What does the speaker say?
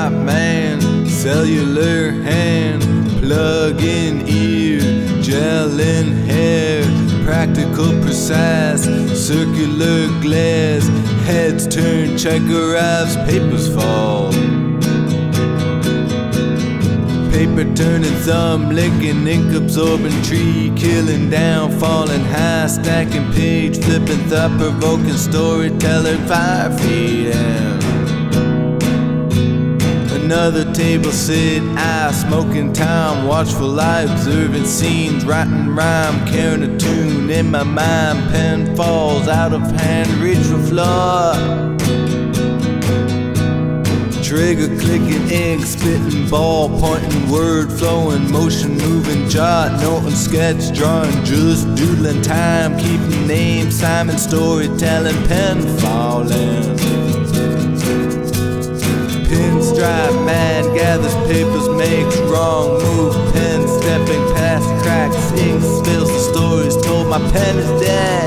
Pinstripe man, cellular hand, plug-in ear, gel in hair, practical, precise, circular glass, heads turn, Chekhov's papers fall. Paper turning, thumb licking, ink absorbing, tree killing, down falling, high stacking, page flipping, thought provoking, storyteller, 5 feet down. Another table sit, eye smoking time, watchful eye observing scenes, writing rhyme, carrying a tune in my mind, pen falls out of hand, reach for floor. Trigger clicking, ink spitting, ball pointing, word flowing, motion moving, jot, noting, sketch, drawing, just doodling time, keeping names, Simon, storytelling, pen falling. Pinstripe man gathers papers, makes wrong move, pen stepping past cracks, ink spills, the story's told, my pen is dead.